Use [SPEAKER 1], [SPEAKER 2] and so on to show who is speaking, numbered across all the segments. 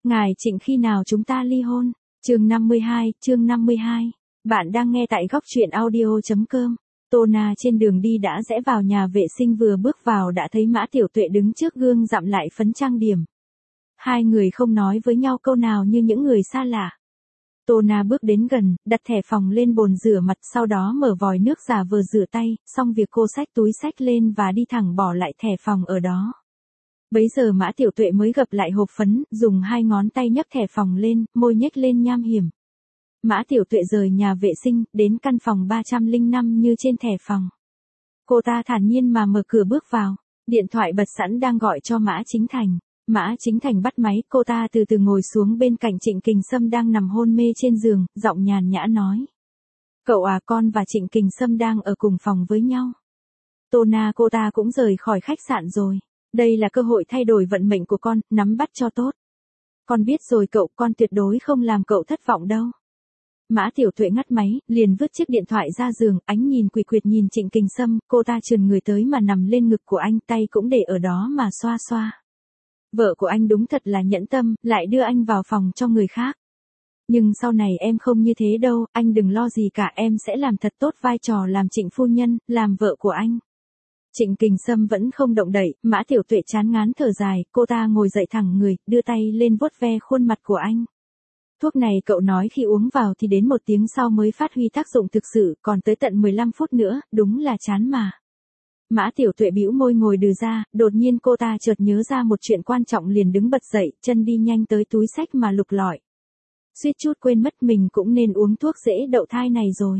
[SPEAKER 1] Ngài Trịnh khi nào chúng ta ly hôn? Chương 52. Bạn đang nghe tại góc truyện audio.com. Tô Na trên đường đi đã rẽ vào nhà vệ sinh, vừa bước vào đã thấy Mã Tiểu Tuệ đứng trước gương dặm lại phấn trang điểm. Hai người không nói với nhau câu nào như những người xa lạ. Tô Na bước đến gần, đặt thẻ phòng lên bồn rửa mặt, sau đó mở vòi nước giả vờ rửa tay, xong việc cô xách túi xách lên và đi thẳng bỏ lại thẻ phòng ở đó. Bấy giờ Mã Tiểu Tuệ mới gập lại hộp phấn, dùng hai ngón tay nhấc thẻ phòng lên, môi nhếch lên nham hiểm. Mã Tiểu Tuệ rời nhà vệ sinh, đến căn phòng 305 như trên thẻ phòng. Cô ta thản nhiên mà mở cửa bước vào, điện thoại bật sẵn đang gọi cho Mã Chính Thành. Mã Chính Thành bắt máy, cô ta từ từ ngồi xuống bên cạnh Trịnh Kình Sâm đang nằm hôn mê trên giường, giọng nhàn nhã nói. Cậu à, con và Trịnh Kình Sâm đang ở cùng phòng với nhau. Tô Na, cô ta cũng rời khỏi khách sạn rồi. Đây là cơ hội thay đổi vận mệnh của con, nắm bắt cho tốt. Con biết rồi cậu, con tuyệt đối không làm cậu thất vọng đâu. Mã Tiểu Tuệ ngắt máy, liền vứt chiếc điện thoại ra giường, ánh nhìn quỷ quyệt nhìn Trịnh Kình Sâm, cô ta trườn người tới mà nằm lên ngực của anh, tay cũng để ở đó mà xoa xoa. Vợ của anh đúng thật là nhẫn tâm, lại đưa anh vào phòng cho người khác. Nhưng sau này em không như thế đâu, anh đừng lo gì cả, em sẽ làm thật tốt vai trò làm Trịnh phu nhân, làm vợ của anh. Trịnh Kình Sâm vẫn không động đậy, Mã Tiểu Tuệ chán ngán thở dài, cô ta ngồi dậy thẳng người, đưa tay lên vuốt ve khuôn mặt của anh. Thuốc này cậu nói khi uống vào thì đến 1 tiếng sau mới phát huy tác dụng thực sự, còn tới tận 15 phút nữa, đúng là chán mà. Mã Tiểu Tuệ bĩu môi ngồi đừ ra, đột nhiên cô ta chợt nhớ ra một chuyện quan trọng, liền đứng bật dậy, chân đi nhanh tới túi xách mà lục lọi. Suýt chút quên mất mình cũng nên uống thuốc dễ đậu thai này rồi.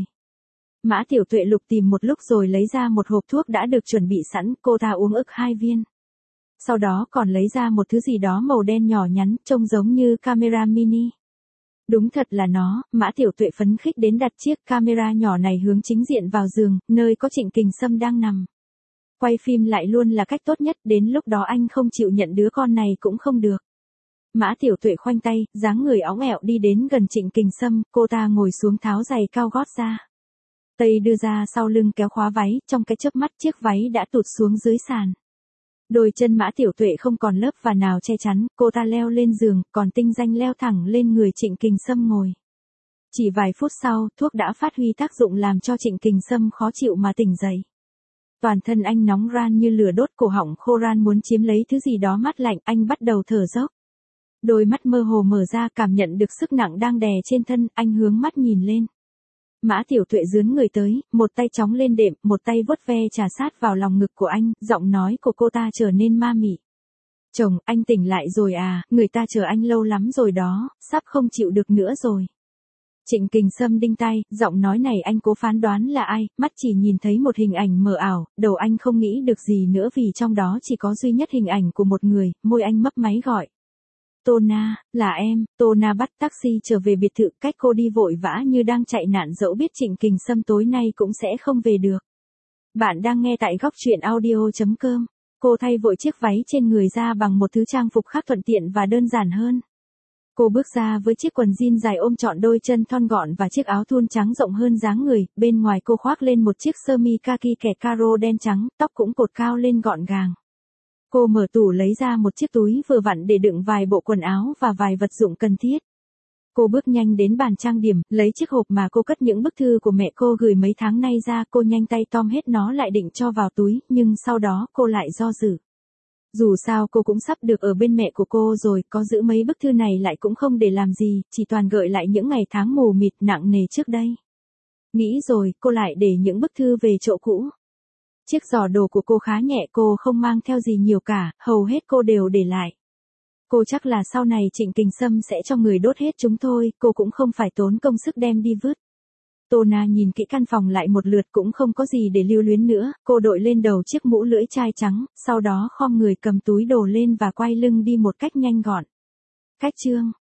[SPEAKER 1] Mã Tiểu Tuệ lục tìm một lúc rồi lấy ra một hộp thuốc đã được chuẩn bị sẵn, cô ta uống ực 2 viên. Sau đó còn lấy ra một thứ gì đó màu đen nhỏ nhắn, trông giống như camera mini. Đúng thật là nó, Mã Tiểu Tuệ phấn khích đến đặt chiếc camera nhỏ này hướng chính diện vào giường, nơi có Trịnh Kình Sâm đang nằm. Quay phim lại luôn là cách tốt nhất, đến lúc đó anh không chịu nhận đứa con này cũng không được. Mã Tiểu Tuệ khoanh tay, dáng người óng ẹo đi đến gần Trịnh Kình Sâm, cô ta ngồi xuống tháo giày cao gót ra. Tay đưa ra sau lưng kéo khóa váy, trong cái chớp mắt chiếc váy đã tụt xuống dưới sàn. Đôi chân Mã Tiểu Tuệ không còn lớp và nào che chắn, cô ta leo lên giường, còn tinh danh leo thẳng lên người Trịnh Kình Sâm ngồi. Chỉ vài phút sau, thuốc đã phát huy tác dụng làm cho Trịnh Kình Sâm khó chịu mà tỉnh dậy. Toàn thân anh nóng ran như lửa đốt, cổ họng khô ran muốn chiếm lấy thứ gì đó mát lạnh, anh bắt đầu thở dốc. Đôi mắt mơ hồ mở ra, cảm nhận được sức nặng đang đè trên thân, anh hướng mắt nhìn lên. Mã Tiểu Tuệ dướn người tới, một tay chóng lên đệm, một tay vuốt ve trà sát vào lòng ngực của anh, giọng nói của cô ta trở nên ma mị. Chồng, anh tỉnh lại rồi à, người ta chờ anh lâu lắm rồi đó, sắp không chịu được nữa rồi. Trịnh Kình Sâm đinh tai, giọng nói này anh cố phán đoán là ai, mắt chỉ nhìn thấy một hình ảnh mờ ảo, đầu anh không nghĩ được gì nữa vì trong đó chỉ có duy nhất hình ảnh của một người, môi anh mấp máy gọi. Tô Na, là em. Tô Na bắt taxi trở về biệt thự, cách cô đi vội vã như đang chạy nạn, dẫu biết Trịnh Kình Sâm tối nay cũng sẽ không về được. Bạn đang nghe tại góc truyện audio.com. Cô thay vội chiếc váy trên người ra bằng một thứ trang phục khác thuận tiện và đơn giản hơn. Cô bước ra với chiếc quần jean dài ôm trọn đôi chân thon gọn và chiếc áo thun trắng rộng hơn dáng người, bên ngoài cô khoác lên một chiếc sơ mi kaki kẻ caro đen trắng, tóc cũng cột cao lên gọn gàng. Cô mở tủ lấy ra một chiếc túi vừa vặn để đựng vài bộ quần áo và vài vật dụng cần thiết. Cô bước nhanh đến bàn trang điểm, lấy chiếc hộp mà cô cất những bức thư của mẹ cô gửi mấy tháng nay ra, cô nhanh tay tom hết nó lại định cho vào túi, nhưng sau đó cô lại do dự. Dù sao cô cũng sắp được ở bên mẹ của cô rồi, có giữ mấy bức thư này lại cũng không để làm gì, chỉ toàn gợi lại những ngày tháng mù mịt nặng nề trước đây. Nghĩ rồi, cô lại để những bức thư về chỗ cũ. Chiếc giỏ đồ của cô khá nhẹ, cô không mang theo gì nhiều cả, hầu hết cô đều để lại. Cô chắc là sau này Trịnh Kình Sâm sẽ cho người đốt hết chúng thôi, cô cũng không phải tốn công sức đem đi vứt. Tô Na nhìn kỹ căn phòng lại một lượt, cũng không có gì để lưu luyến nữa, cô đội lên đầu chiếc mũ lưỡi chai trắng, sau đó khom người cầm túi đồ lên và quay lưng đi một cách nhanh gọn. Cách chương